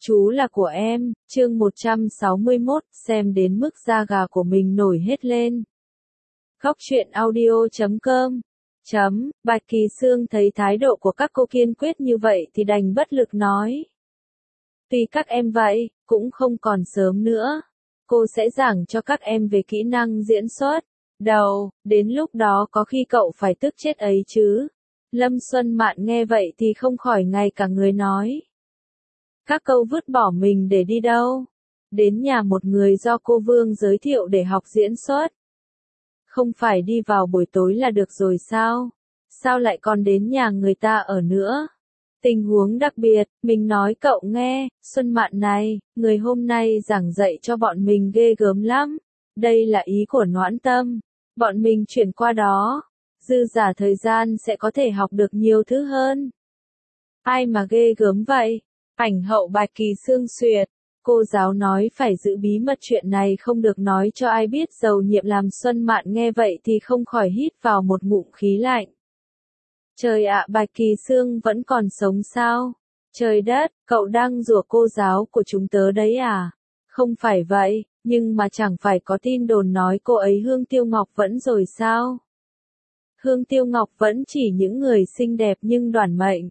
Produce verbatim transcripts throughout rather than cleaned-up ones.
Chú là của em, chương một trăm sáu mươi mốt, xem đến mức da gà của mình nổi hết lên. Góc truyện audio chấm com chấm, Bạch Kỳ Sương thấy thái độ của các cô kiên quyết như vậy thì đành bất lực nói. Tùy các em vậy, cũng không còn sớm nữa. Cô sẽ giảng cho các em về kỹ năng diễn xuất. Đầu, đến lúc đó có khi cậu phải tức chết ấy chứ. Lâm Xuân Mạn nghe vậy thì không khỏi ngay cả người nói. Các câu vứt bỏ mình để đi đâu? Đến nhà một người do cô Vương giới thiệu để học diễn xuất. Không phải đi vào buổi tối là được rồi sao? Sao lại còn đến nhà người ta ở nữa? Tình huống đặc biệt, mình nói cậu nghe, Xuân Mạn này, người hôm nay giảng dạy cho bọn mình ghê gớm lắm. Đây là ý của Noãn Tâm. Bọn mình chuyển qua đó. Dư giả thời gian sẽ có thể học được nhiều thứ hơn. Ai mà ghê gớm vậy? Ảnh hậu Bạch Kỳ Sương xuyệt. Cô giáo nói phải giữ bí mật chuyện này không được nói cho ai biết. Dầu nhiệm làm Xuân Mạn nghe vậy thì không khỏi hít vào một ngụm khí lạnh. Trời ạ, Bạch Kỳ Sương vẫn còn sống sao? Trời đất, cậu đang rủa cô giáo của chúng tớ đấy à? Không phải vậy, nhưng mà chẳng phải có tin đồn nói cô ấy Hương Tiêu Ngọc vẫn rồi sao? Hương Tiêu Ngọc vẫn chỉ những người xinh đẹp nhưng đoản mệnh.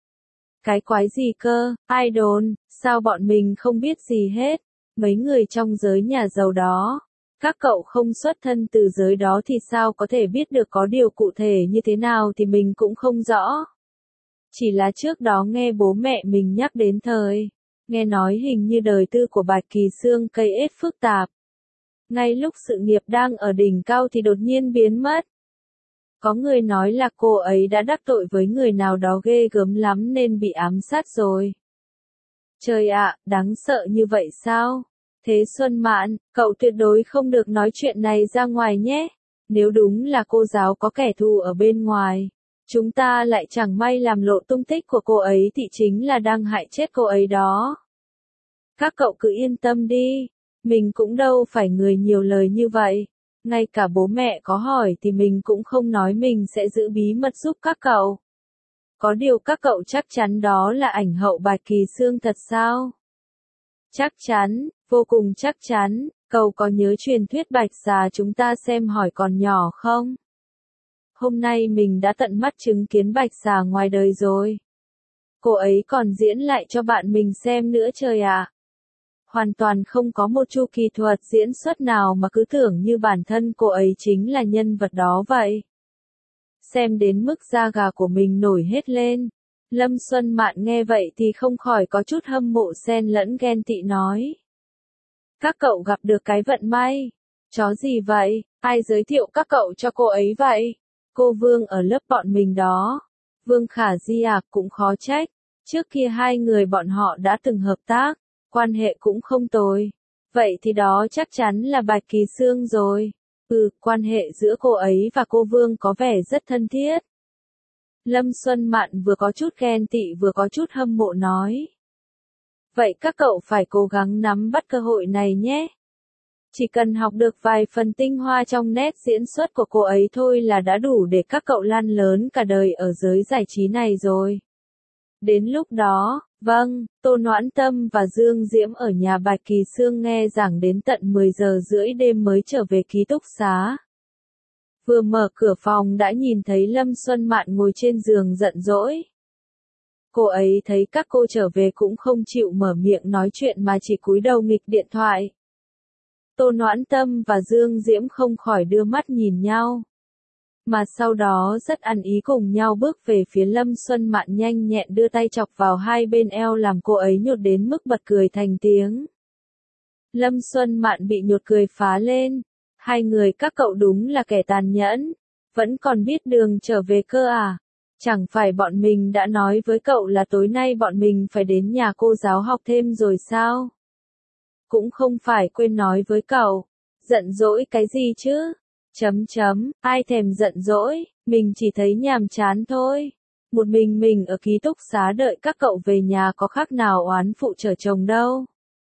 Cái quái gì cơ, ai đồn, sao bọn mình không biết gì hết, mấy người trong giới nhà giàu đó. Các cậu không xuất thân từ giới đó thì sao có thể biết được có điều cụ thể như thế nào thì mình cũng không rõ. Chỉ là trước đó nghe bố mẹ mình nhắc đến thời, nghe nói hình như đời tư của Bạch Kỳ Sương cây ết phức tạp. Ngay lúc sự nghiệp đang ở đỉnh cao thì đột nhiên biến mất. Có người nói là cô ấy đã đắc tội với người nào đó ghê gớm lắm nên bị ám sát rồi. Trời ạ, đáng sợ như vậy sao? Thế Xuân Mạn, cậu tuyệt đối không được nói chuyện này ra ngoài nhé. Nếu đúng là cô giáo có kẻ thù ở bên ngoài, chúng ta lại chẳng may làm lộ tung tích của cô ấy thì chính là đang hại chết cô ấy đó. Các cậu cứ yên tâm đi, mình cũng đâu phải người nhiều lời như vậy. Ngay cả bố mẹ có hỏi thì mình cũng không nói mình sẽ giữ bí mật giúp các cậu. Có điều các cậu chắc chắn đó là ảnh hậu Bạch Kỳ Sương thật sao? Chắc chắn, vô cùng chắc chắn, cậu có nhớ truyền thuyết Bạch Xà chúng ta xem hỏi còn nhỏ không? Hôm nay mình đã tận mắt chứng kiến Bạch Xà ngoài đời rồi. Cô ấy còn diễn lại cho bạn mình xem nữa trời ạ. Hoàn toàn không có một chu kỳ thuật diễn xuất nào mà cứ tưởng như bản thân cô ấy chính là nhân vật đó vậy. Xem đến mức da gà của mình nổi hết lên. Lâm Xuân Mạn nghe vậy thì không khỏi có chút hâm mộ xen lẫn ghen tị nói. Các cậu gặp được cái vận may. Chó gì vậy? Ai giới thiệu các cậu cho cô ấy vậy? Cô Vương ở lớp bọn mình đó. Vương Khả Di à, cũng khó trách. Trước kia hai người bọn họ đã từng hợp tác. Quan hệ cũng không tồi. Vậy thì đó chắc chắn là Bạch Kỳ Sương rồi. Ừ, quan hệ giữa cô ấy và cô Vương có vẻ rất thân thiết. Lâm Xuân Mạn vừa có chút ghen tị vừa có chút hâm mộ nói. Vậy các cậu phải cố gắng nắm bắt cơ hội này nhé. Chỉ cần học được vài phần tinh hoa trong nét diễn xuất của cô ấy thôi là đã đủ để các cậu lan lớn cả đời ở giới giải trí này rồi. Đến lúc đó, vâng, Tô Noãn Tâm và Dương Diễm ở nhà Bạch Kỳ Sương nghe giảng đến tận mười giờ rưỡi đêm mới trở về ký túc xá. Vừa mở cửa phòng đã nhìn thấy Lâm Xuân Mạn ngồi trên giường giận dỗi. Cô ấy thấy các cô trở về cũng không chịu mở miệng nói chuyện mà chỉ cúi đầu nghịch điện thoại. Tô Noãn Tâm và Dương Diễm không khỏi đưa mắt nhìn nhau. Mà sau đó rất ăn ý cùng nhau bước về phía Lâm Xuân Mạn nhanh nhẹn đưa tay chọc vào hai bên eo làm cô ấy nhột đến mức bật cười thành tiếng. Lâm Xuân Mạn bị nhột cười phá lên. Hai người các cậu đúng là kẻ tàn nhẫn. Vẫn còn biết đường trở về cơ à? Chẳng phải bọn mình đã nói với cậu là tối nay bọn mình phải đến nhà cô giáo học thêm rồi sao? Cũng không phải quên nói với cậu. Giận dỗi cái gì chứ? Chấm chấm, ai thèm giận dỗi, mình chỉ thấy nhàm chán thôi. Một mình mình ở ký túc xá đợi các cậu về nhà có khác nào oán phụ trở chồng đâu.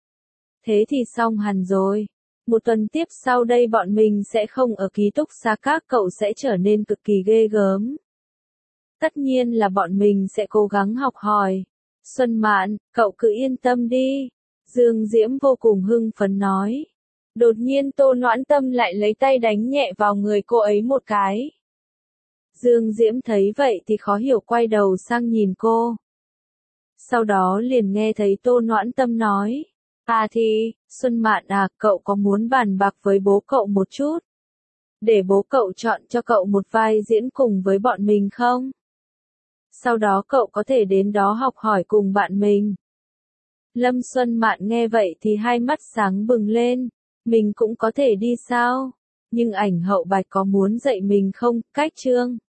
Thế thì xong hẳn rồi. Một tuần tiếp sau đây bọn mình sẽ không ở ký túc xá, các cậu sẽ trở nên cực kỳ ghê gớm. Tất nhiên là bọn mình sẽ cố gắng học hỏi. Xuân Mạn, cậu cứ yên tâm đi. Dương Diễm vô cùng hưng phấn nói. Đột nhiên Tô Noãn Tâm lại lấy tay đánh nhẹ vào người cô ấy một cái. Dương Diễm thấy vậy thì khó hiểu quay đầu sang nhìn cô. Sau đó liền nghe thấy Tô Noãn Tâm nói. À thì, Xuân Mạn à, cậu có muốn bàn bạc với bố cậu một chút? Để bố cậu chọn cho cậu một vai diễn cùng với bọn mình không? Sau đó cậu có thể đến đó học hỏi cùng bạn mình. Lâm Xuân Mạn nghe vậy thì hai mắt sáng bừng lên. Mình cũng có thể đi sao? Nhưng ảnh hậu Bạch có muốn dạy mình không? Cách Trương